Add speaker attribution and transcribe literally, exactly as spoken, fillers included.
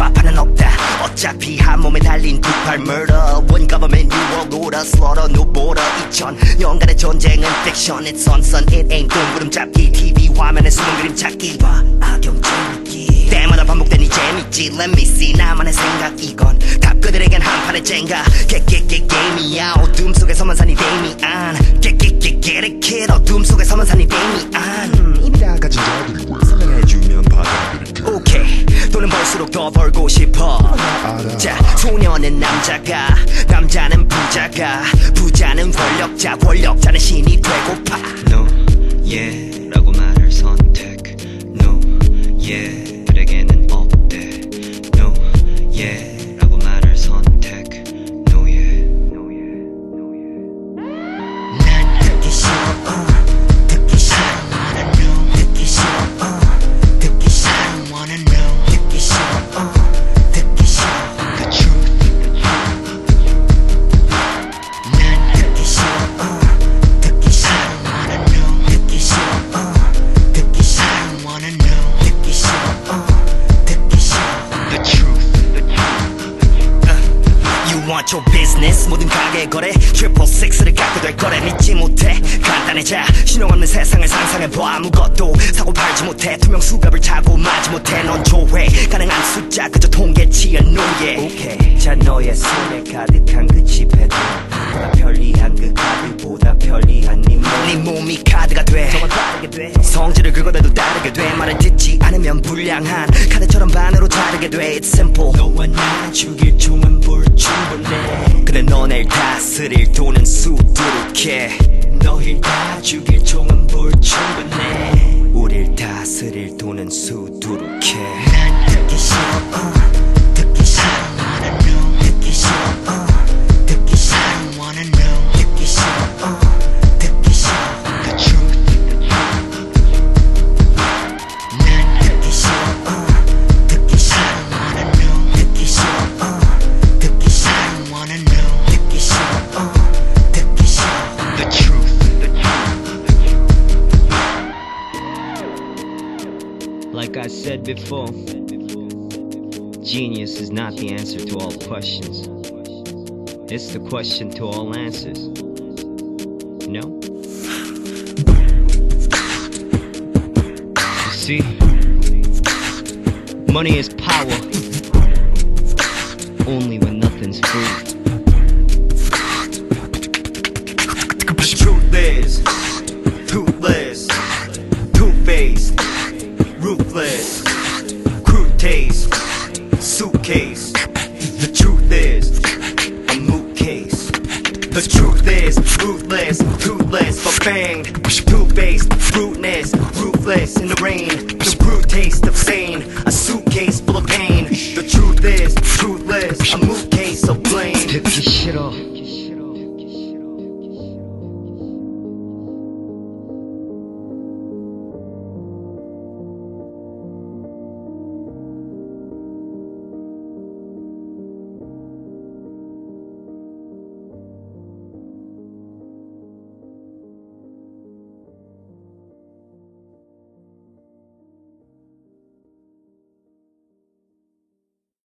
Speaker 1: 좌파는 없다. 어차피 한 몸에 달린 두 팔 murder. One government new world order slaughter no border. 이천 년간의 전쟁은 fiction. It's on sun it ain't 동그름 잡기. 티비 화면에 숨은 그림 찾기. 봐 악영 재밌기. 때마다 반복되니 재밌지. Let me see 나만의 생각 이건 답그들에겐 한판의 젠가. 깨깨깨 게임이야. 어둠 속에서만 사니 데미안. 깨깨깨 get it kid. 어둠 속에서만 사니 데미안.
Speaker 2: 이미 다 가진 자들이 왜 설명해주면 받아들일게.
Speaker 1: 오케이 돈은 벌수록 더 벌고 싶어. 자 소녀는 남자가 남자는 부자가 부자는 권력자 권력자는 신이 되고파.
Speaker 3: No yeah 라고 말할 선택. No yeah 들에게는 없대. No yeah 라고 말할 선택. No yeah No yeah No yeah
Speaker 1: 난 듣기 싫어 uh, 듣기 싫어 wanna know 듣기 싫어 uh, 듣기 싫어 I wanna know 듣기 싫어 uh, 듣기 싫어
Speaker 3: The truth
Speaker 1: 난 듣기 싫어 uh, 듣기 싫어 wanna know 듣기 싫어 uh, 듣기 싫어 I wanna know 듣기 싫어 uh, 듣기 싫어
Speaker 3: The truth
Speaker 1: You want your business 모든 가게 거래 트리플 식스를 갖게 될 거래. 믿지 못해 간단해져 신용 없는 세상을 상상해봐. 아무것도 사고 팔지 못해 투명 수갑을 차고 마지 못해. 넌 조회 가능한 숫자 그저 통계치의 노예. 오케이 자 너의 손에 가득한 그 지폐도 보다 편리한 그 카드보다 편리한 네 몸. 네 몸이 카드가 돼 너만 다르게 돼. 성질을 긁어대도 다르게 돼. 말을 듣지 않으면 불량한 카드처럼 반으로 자르게 돼. It's simple 너와 나 죽일 총은 불충분해. 근데 너네 다스릴 돈은 수두룩해. 너힐 다 죽일 총은 불충분해. 우릴 다스릴 돈은 수두룩해. 난 듣기 싫어 uh, 듣기 싫어 wanna know 듣기 싫어 uh, 듣기 싫어 I wanna know 듣기 싫어 uh, 듣기 싫어
Speaker 3: The truth
Speaker 1: 난 듣기 싫어 uh, 듣기 싫어 wanna know 듣기 싫어 uh, 듣기 싫어 I wanna know 듣기 싫어 uh, 듣기 싫어
Speaker 3: The truth
Speaker 4: Like I said before, genius is not the answer to all questions. It's the question to all answers. No? You see, money is power only when nothing's free.